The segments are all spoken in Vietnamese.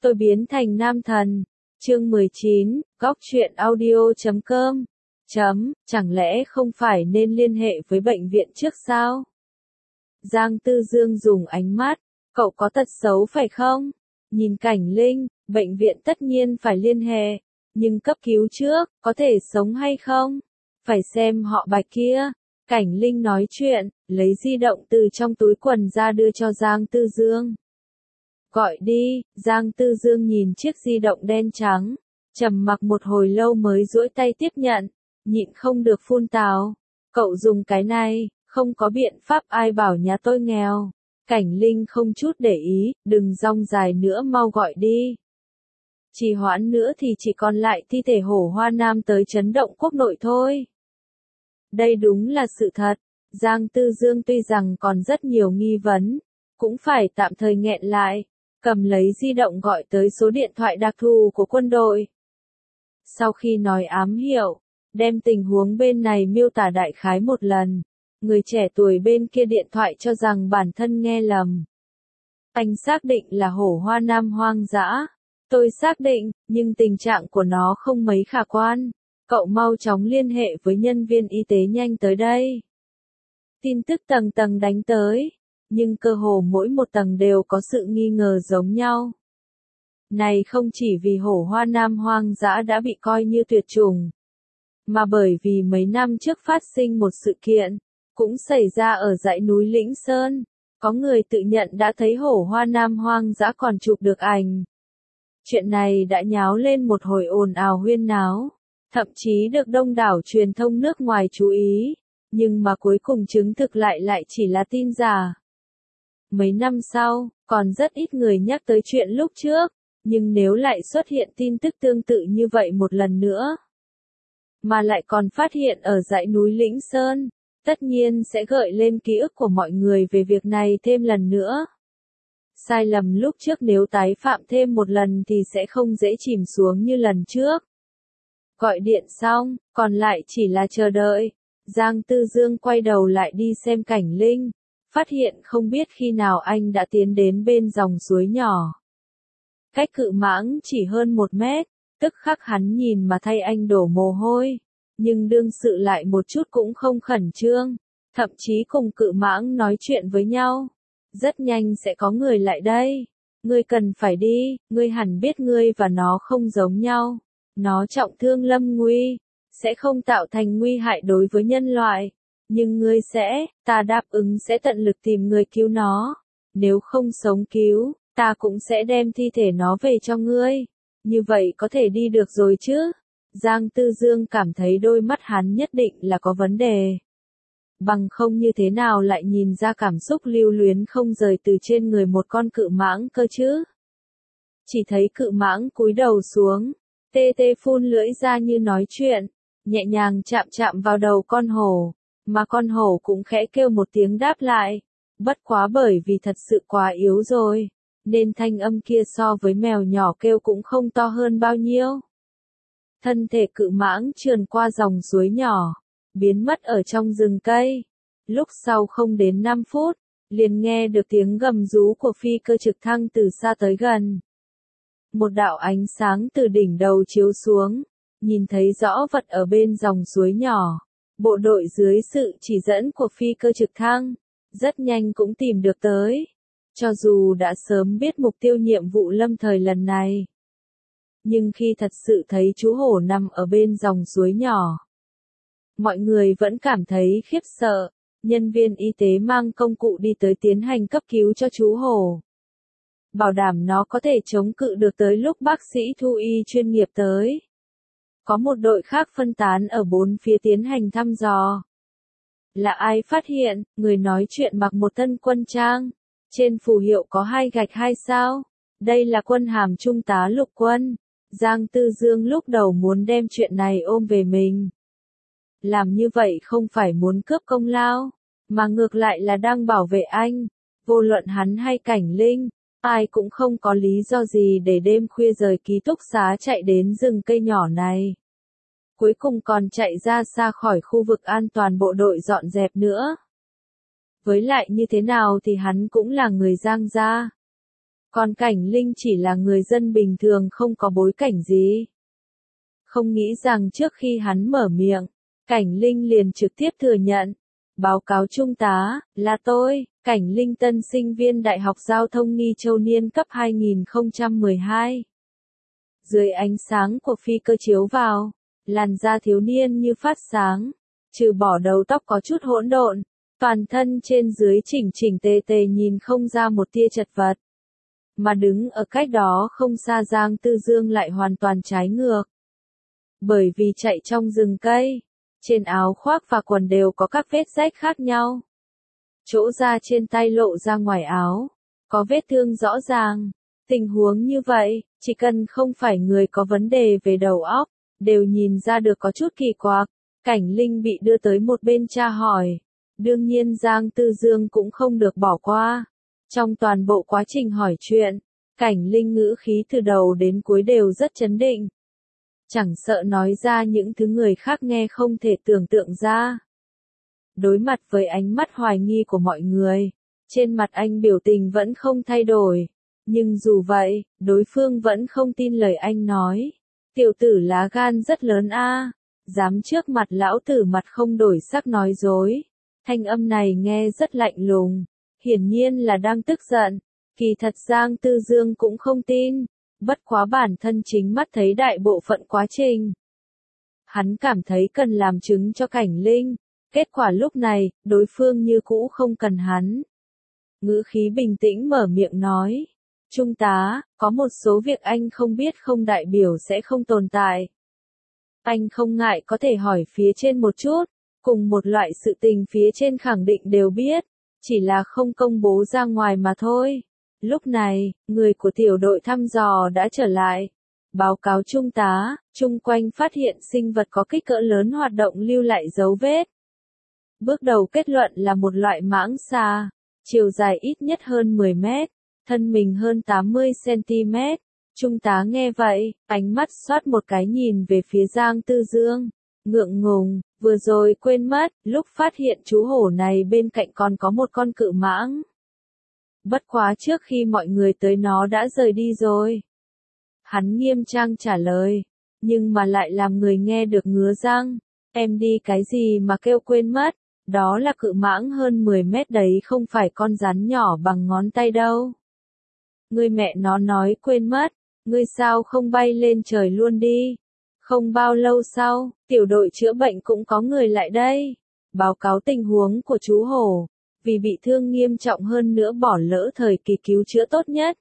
Tôi biến thành nam thần. Chương 19, góc truyện audio.com. Chẳng lẽ không phải nên liên hệ với bệnh viện trước sao? Giang Tư Dương dùng ánh mắt, cậu có tật xấu phải không? Nhìn Cảnh Linh, bệnh viện tất nhiên phải liên hệ, nhưng cấp cứu trước, có thể sống hay không? Phải xem họ Bạch kia. Cảnh Linh nói chuyện, lấy di động từ trong túi quần ra đưa cho Giang Tư Dương. Gọi đi. Giang Tư Dương nhìn chiếc di động đen trắng, trầm mặc một hồi lâu mới duỗi tay tiếp nhận, nhịn không được phun tào. Cậu dùng cái này, không có biện pháp, ai bảo nhà tôi nghèo. Cảnh Linh không chút để ý, đừng rong dài nữa, mau gọi đi. Trì hoãn nữa thì chỉ còn lại thi thể Hổ Hoa Nam tới chấn động quốc nội thôi. Đây đúng là sự thật. Giang Tư Dương tuy rằng còn rất nhiều nghi vấn, cũng phải tạm thời nghẹn lại, cầm lấy di động gọi tới số điện thoại đặc thù của quân đội. Sau khi nói ám hiệu, đem tình huống bên này miêu tả đại khái một lần, người trẻ tuổi bên kia điện thoại cho rằng bản thân nghe lầm. Anh xác định là Hổ Hoa Nam hoang dã. Tôi xác định, nhưng tình trạng của nó không mấy khả quan. Cậu mau chóng liên hệ với nhân viên y tế nhanh tới đây. Tin tức tầng tầng đánh tới, nhưng cơ hồ mỗi một tầng đều có sự nghi ngờ giống nhau. Này không chỉ vì Hổ Hoa Nam hoang dã đã bị coi như tuyệt chủng, mà bởi vì mấy năm trước phát sinh một sự kiện, cũng xảy ra ở dãy núi Lĩnh Sơn. Có người tự nhận đã thấy Hổ Hoa Nam hoang dã còn chụp được ảnh. Chuyện này đã nháo lên một hồi ồn ào huyên náo, thậm chí được đông đảo truyền thông nước ngoài chú ý, nhưng mà cuối cùng chứng thực lại chỉ là tin giả. Mấy năm sau, còn rất ít người nhắc tới chuyện lúc trước, nhưng nếu lại xuất hiện tin tức tương tự như vậy một lần nữa, mà lại còn phát hiện ở dãy núi Lĩnh Sơn, tất nhiên sẽ gợi lên ký ức của mọi người về việc này thêm lần nữa. Sai lầm lúc trước nếu tái phạm thêm một lần thì sẽ không dễ chìm xuống như lần trước. Gọi điện xong, còn lại chỉ là chờ đợi. Giang Tư Dương quay đầu lại đi xem Cảnh Linh, phát hiện không biết khi nào anh đã tiến đến bên dòng suối nhỏ. Cách Cự Mãng chỉ hơn 1 mét, tức khắc hắn nhìn mà thay anh đổ mồ hôi, nhưng đương sự lại một chút cũng không khẩn trương, thậm chí cùng Cự Mãng nói chuyện với nhau. Rất nhanh sẽ có người lại đây. Ngươi cần phải đi, ngươi hẳn biết ngươi và nó không giống nhau. Nó trọng thương lâm nguy, sẽ không tạo thành nguy hại đối với nhân loại. Nhưng ngươi sẽ, ta đáp ứng sẽ tận lực tìm người cứu nó. Nếu không sống cứu, ta cũng sẽ đem thi thể nó về cho ngươi. Như vậy có thể đi được rồi chứ? Giang Tư Dương cảm thấy đôi mắt hắn nhất định là có vấn đề. Bằng không như thế nào lại nhìn ra cảm xúc lưu luyến không rời từ trên người một con cự mãng cơ chứ? Chỉ thấy cự mãng cúi đầu xuống, tê tê phun lưỡi ra như nói chuyện, nhẹ nhàng chạm vào đầu con hổ, mà con hổ cũng khẽ kêu một tiếng đáp lại. Bất quá bởi vì thật sự quá yếu rồi, nên thanh âm kia so với mèo nhỏ kêu cũng không to hơn bao nhiêu. Thân thể cự mãng trườn qua dòng suối nhỏ, biến mất ở trong rừng cây. Lúc sau không đến 5 phút, liền nghe được tiếng gầm rú của phi cơ trực thăng từ xa tới gần. Một đạo ánh sáng từ đỉnh đầu chiếu xuống, nhìn thấy rõ vật ở bên dòng suối nhỏ. Bộ đội dưới sự chỉ dẫn của phi cơ trực thăng, rất nhanh cũng tìm được tới. Cho dù đã sớm biết mục tiêu nhiệm vụ lâm thời lần này, nhưng khi thật sự thấy chú hổ nằm ở bên dòng suối nhỏ, mọi người vẫn cảm thấy khiếp sợ. Nhân viên y tế mang công cụ đi tới tiến hành cấp cứu cho chú hổ, bảo đảm nó có thể chống cự được tới lúc bác sĩ thú y chuyên nghiệp tới. Có một đội khác phân tán ở 4 phía tiến hành thăm dò. Là ai phát hiện, người nói chuyện mặc một thân quân trang, trên phù hiệu có 2 gạch 2 sao. Đây là quân hàm trung tá lục quân. Giang Tư Dương lúc đầu muốn đem chuyện này ôm về mình. Làm như vậy không phải muốn cướp công lao, mà ngược lại là đang bảo vệ anh. Vô luận hắn hay Cảnh Linh, ai cũng không có lý do gì để đêm khuya rời ký túc xá chạy đến rừng cây nhỏ này. Cuối cùng còn chạy ra xa khỏi khu vực an toàn bộ đội dọn dẹp nữa. Với lại như thế nào thì hắn cũng là người Giang gia. Còn Cảnh Linh chỉ là người dân bình thường không có bối cảnh gì. Không nghĩ rằng trước khi hắn mở miệng, Cảnh Linh liền trực tiếp thừa nhận. Báo cáo trung tá, là tôi, Cảnh Linh tân sinh viên Đại học Giao thông Nghi Châu niên cấp 2012. Dưới ánh sáng của phi cơ chiếu vào, làn da thiếu niên như phát sáng, trừ bỏ đầu tóc có chút hỗn độn, toàn thân trên dưới chỉnh chỉnh tề tề nhìn không ra một tia chật vật. Mà đứng ở cách đó không xa Giang Tư Dương lại hoàn toàn trái ngược. Bởi vì chạy trong rừng cây, trên áo khoác và quần đều có các vết rách khác nhau. Chỗ da trên tay lộ ra ngoài áo, có vết thương rõ ràng. Tình huống như vậy, chỉ cần không phải người có vấn đề về đầu óc, đều nhìn ra được có chút kỳ quặc. Cảnh Linh bị đưa tới một bên tra hỏi. Đương nhiên Giang Tư Dương cũng không được bỏ qua. Trong toàn bộ quá trình hỏi chuyện, Cảnh Linh ngữ khí từ đầu đến cuối đều rất trấn định. Chẳng sợ nói ra những thứ người khác nghe không thể tưởng tượng ra. Đối mặt với ánh mắt hoài nghi của mọi người, trên mặt anh biểu tình vẫn không thay đổi. Nhưng dù vậy, đối phương vẫn không tin lời anh nói. Tiểu tử lá gan rất lớn a, dám trước mặt lão tử mặt không đổi sắc nói dối. Thanh âm này nghe rất lạnh lùng, hiển nhiên là đang tức giận. Kỳ thật Giang Tư Dương cũng không tin, bất quá bản thân chính mắt thấy đại bộ phận quá trình. Hắn cảm thấy cần làm chứng cho Cảnh Linh, kết quả lúc này, đối phương như cũ không cần hắn. Ngữ khí bình tĩnh mở miệng nói. Trung tá, có một số việc anh không biết không đại biểu sẽ không tồn tại. Anh không ngại có thể hỏi phía trên một chút, cùng một loại sự tình phía trên khẳng định đều biết, chỉ là không công bố ra ngoài mà thôi. Lúc này, người của tiểu đội thăm dò đã trở lại. Báo cáo trung tá, chung quanh phát hiện sinh vật có kích cỡ lớn hoạt động lưu lại dấu vết. Bước đầu kết luận là một loại mãng xà, chiều dài ít nhất hơn 10 mét. Thân mình hơn 80 cm. Trung tá nghe vậy, ánh mắt xoát một cái nhìn về phía Giang Tư Dương. Ngượng ngùng, vừa rồi quên mất, lúc phát hiện chú hổ này bên cạnh còn có một con cự mãng. Bất quá trước khi mọi người tới nó đã rời đi rồi. Hắn nghiêm trang trả lời, nhưng mà lại làm người nghe được ngứa răng. Em đi cái gì mà kêu quên mất, đó là cự mãng hơn 10 mét đấy không phải con rắn nhỏ bằng ngón tay đâu. Ngươi mẹ nó nói quên mất, ngươi sao không bay lên trời luôn đi. Không bao lâu sau, tiểu đội chữa bệnh cũng có người lại đây. Báo cáo tình huống của chú hổ, vì bị thương nghiêm trọng hơn nữa bỏ lỡ thời kỳ cứu chữa tốt nhất.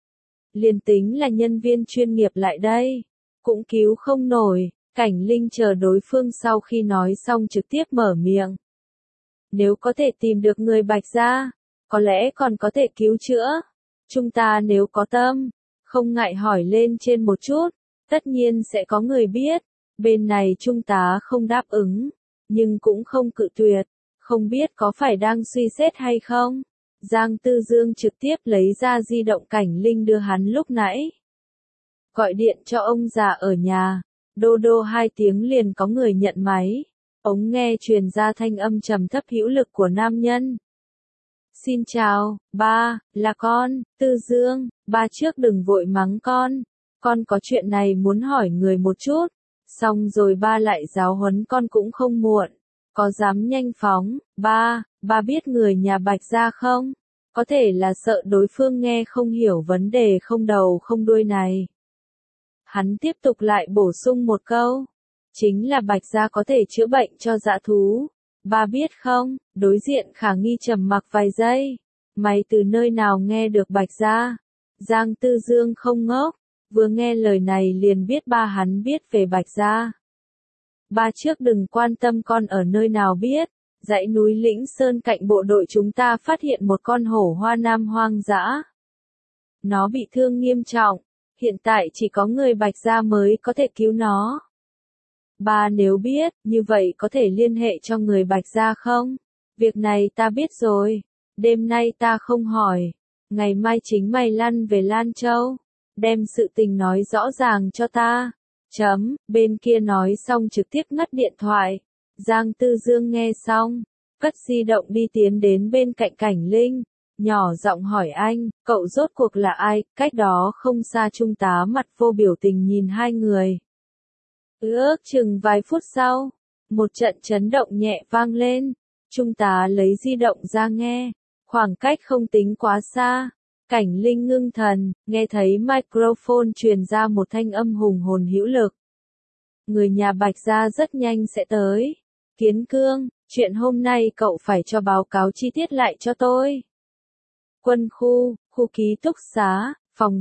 Liền tính là nhân viên chuyên nghiệp lại đây, cũng cứu không nổi. Cảnh Linh chờ đối phương sau khi nói xong trực tiếp mở miệng. Nếu có thể tìm được người Bạch gia, có lẽ còn có thể cứu chữa. Chúng ta nếu có tâm, không ngại hỏi lên trên một chút, tất nhiên sẽ có người biết. Bên này trung tá không đáp ứng, nhưng cũng không cự tuyệt, không biết có phải đang suy xét hay không. Giang Tư Dương trực tiếp lấy ra di động Cảnh Linh đưa hắn lúc nãy. Gọi điện cho ông già ở nhà, đô đô 2 tiếng liền có người nhận máy. Ống nghe truyền ra thanh âm trầm thấp hữu lực của nam nhân. Xin chào, ba, là con, Tư Dương, ba trước đừng vội mắng con có chuyện này muốn hỏi người một chút, xong rồi ba lại giáo huấn con cũng không muộn, có dám nhanh phóng, ba biết người nhà Bạch gia không? Có thể là sợ đối phương nghe không hiểu vấn đề không đầu không đuôi này. Hắn tiếp tục lại bổ sung một câu, chính là Bạch gia có thể chữa bệnh cho dã thú. Ba biết không, đối diện Khả Nghi trầm mặc vài giây. Mày từ nơi nào nghe được Bạch gia? Giang Tư Dương không ngốc, vừa nghe lời này liền biết ba hắn biết về Bạch gia. Ba trước đừng quan tâm con ở nơi nào biết, dãy núi Lĩnh Sơn cạnh bộ đội chúng ta phát hiện một con hổ hoa nam hoang dã. Nó bị thương nghiêm trọng, hiện tại chỉ có người Bạch gia mới có thể cứu nó. Ba nếu biết, như vậy có thể liên hệ cho người Bạch gia không? Việc này ta biết rồi, đêm nay ta không hỏi, ngày mai chính mày lăn về Lan Châu, đem sự tình nói rõ ràng cho ta. Bên kia nói xong trực tiếp ngắt điện thoại. Giang Tư Dương nghe xong, cất di động đi tiến đến bên cạnh Cảnh Linh. nhỏ giọng hỏi anh, cậu rốt cuộc là ai? Cách đó không xa trung tá mặt vô biểu tình nhìn hai người. Ước chừng vài phút sau, một trận chấn động nhẹ vang lên, trung tá lấy di động ra nghe, khoảng cách không tính quá xa. Cảnh Linh ngưng thần, nghe thấy microphone truyền ra một thanh âm hùng hồn hữu lực. Người nhà Bạch gia rất nhanh sẽ tới. Kiến Cương, chuyện hôm nay cậu phải cho báo cáo chi tiết lại cho tôi. Quân khu ký túc xá, phòng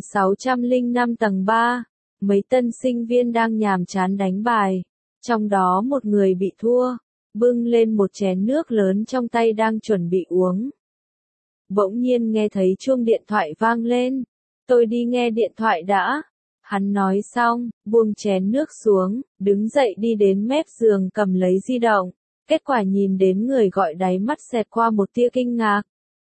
605 tầng 3. Mấy tân sinh viên đang nhàm chán đánh bài. Trong đó một người bị thua, bưng lên một chén nước lớn trong tay đang chuẩn bị uống. Bỗng nhiên nghe thấy chuông điện thoại vang lên. Tôi đi nghe điện thoại đã. Hắn nói xong, buông chén nước xuống, đứng dậy đi đến mép giường cầm lấy di động. Kết quả nhìn đến người gọi đáy mắt xẹt qua một tia kinh ngạc.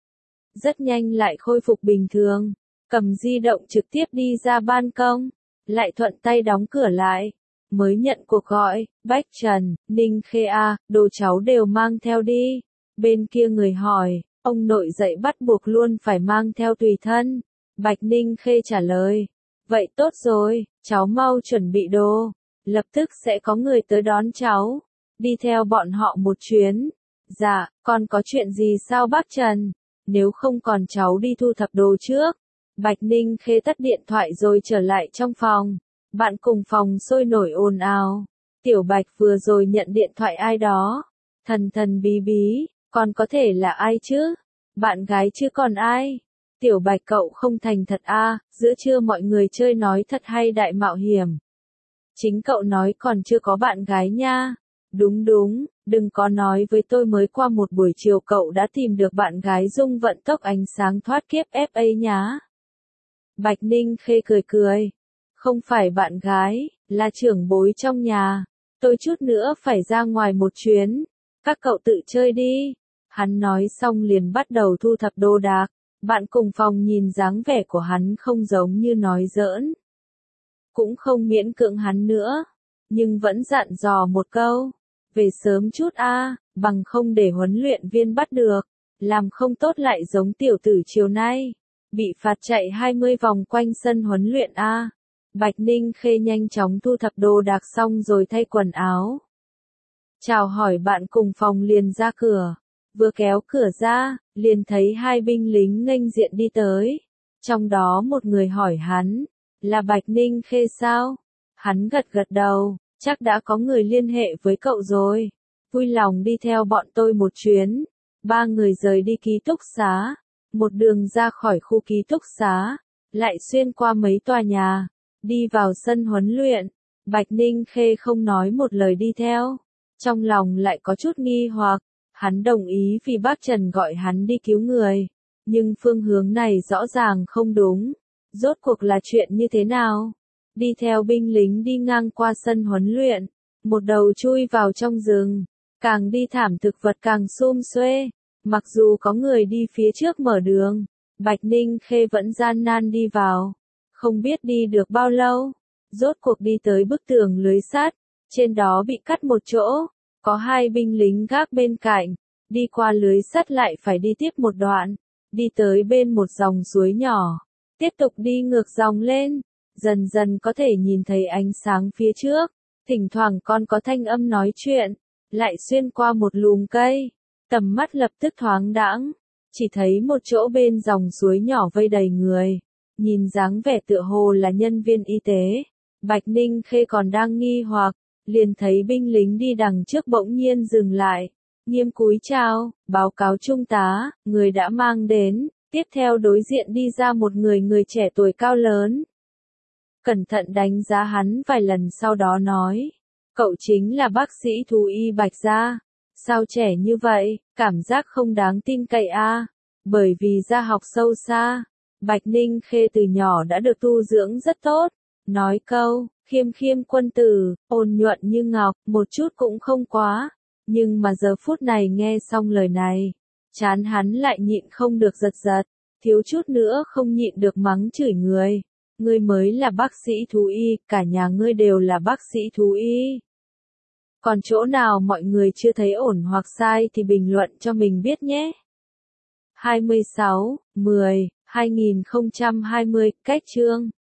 Rất nhanh lại khôi phục bình thường. Cầm di động trực tiếp đi ra ban công. Lại thuận tay đóng cửa lại. Mới nhận cuộc gọi, Bách Trần, Ninh Khê A, đồ cháu đều mang theo đi. Bên kia người hỏi, ông nội dậy bắt buộc luôn phải mang theo tùy thân. Bạch Ninh Khê trả lời, vậy tốt rồi, cháu mau chuẩn bị đồ. Lập tức sẽ có người tới đón cháu. Đi theo bọn họ một chuyến. Dạ, con có chuyện gì sao bác Trần? Nếu không còn cháu đi thu thập đồ trước. Bạch Ninh Khê tắt điện thoại rồi trở lại trong phòng. Bạn cùng phòng sôi nổi ồn ào. Tiểu Bạch vừa rồi nhận điện thoại ai đó. Thần thần bí bí, còn có thể là ai chứ? Bạn gái chứ còn ai? Tiểu Bạch cậu không thành thật à, giữa trưa mọi người chơi nói thật hay đại mạo hiểm. Chính cậu nói còn chưa có bạn gái nha. Đúng đúng, đừng có nói với tôi mới qua một buổi chiều cậu đã tìm được bạn gái dung vận tốc ánh sáng thoát kiếp FA nhá. Bạch Ninh Khê cười cười. Không phải bạn gái, là trưởng bối trong nhà. Tôi chút nữa phải ra ngoài một chuyến. Các cậu tự chơi đi. Hắn nói xong liền bắt đầu thu thập đồ đạc. Bạn cùng phòng nhìn dáng vẻ của hắn không giống như nói giỡn. Cũng không miễn cưỡng hắn nữa. Nhưng vẫn dặn dò một câu. Về sớm chút a, bằng không để huấn luyện viên bắt được. Làm không tốt lại giống tiểu tử chiều nay. Bị phạt chạy 20 vòng quanh sân huấn luyện a. Bạch Ninh Khê nhanh chóng thu thập đồ đạc xong rồi thay quần áo. Chào hỏi bạn cùng phòng liền ra cửa. Vừa kéo cửa ra, liền thấy hai binh lính nghênh diện đi tới. Trong đó một người hỏi hắn, là Bạch Ninh Khê sao? Hắn gật gật đầu, chắc đã có người liên hệ với cậu rồi. Vui lòng đi theo bọn tôi một chuyến. Ba người rời đi ký túc xá. Một đường ra khỏi khu ký túc xá. Lại xuyên qua mấy tòa nhà. Đi vào sân huấn luyện. Bạch Ninh Khê không nói một lời đi theo. Trong lòng lại có chút nghi hoặc. Hắn đồng ý vì bác Trần gọi hắn đi cứu người. Nhưng phương hướng này rõ ràng không đúng. Rốt cuộc là chuyện như thế nào? Đi theo binh lính đi ngang qua sân huấn luyện. Một đầu chui vào trong rừng. Càng đi thảm thực vật càng xum xuê. Mặc dù có người đi phía trước mở đường. Bạch Ninh Khê vẫn gian nan đi vào. Không biết đi được bao lâu. Rốt cuộc đi tới bức tường lưới sắt. Trên đó bị cắt một chỗ. Có hai binh lính gác bên cạnh. Đi qua lưới sắt lại phải đi tiếp một đoạn. Đi tới bên một dòng suối nhỏ. Tiếp tục đi ngược dòng lên. Dần dần có thể nhìn thấy ánh sáng phía trước. Thỉnh thoảng còn có thanh âm nói chuyện. Lại xuyên qua một lùm cây. Tầm mắt lập tức thoáng đãng. Chỉ thấy một chỗ bên dòng suối nhỏ vây đầy người. Nhìn dáng vẻ tựa hồ là nhân viên y tế. Bạch Ninh Khê còn đang nghi hoặc. Liền thấy binh lính đi đằng trước bỗng nhiên dừng lại. Nghiêm cúi chào, báo cáo trung tá, người đã mang đến. Tiếp theo đối diện đi ra một người trẻ tuổi cao lớn. Cẩn thận đánh giá hắn vài lần sau đó nói. Cậu chính là bác sĩ thú y Bạch gia. Sao trẻ như vậy, cảm giác không đáng tin cậy a. Bởi vì gia học sâu xa. Bạch Ninh Khê từ nhỏ đã được tu dưỡng rất tốt. Nói câu, khiêm khiêm quân tử, ôn nhuận như ngọc, một chút cũng không quá. Nhưng mà giờ phút này nghe xong lời này, trán hắn lại nhịn không được giật giật, thiếu chút nữa không nhịn được mắng chửi người. Ngươi mới là bác sĩ thú y, cả nhà ngươi đều là bác sĩ thú y. Còn chỗ nào mọi người chưa thấy ổn hoặc sai thì bình luận cho mình biết nhé. 26/10/2020, cách chương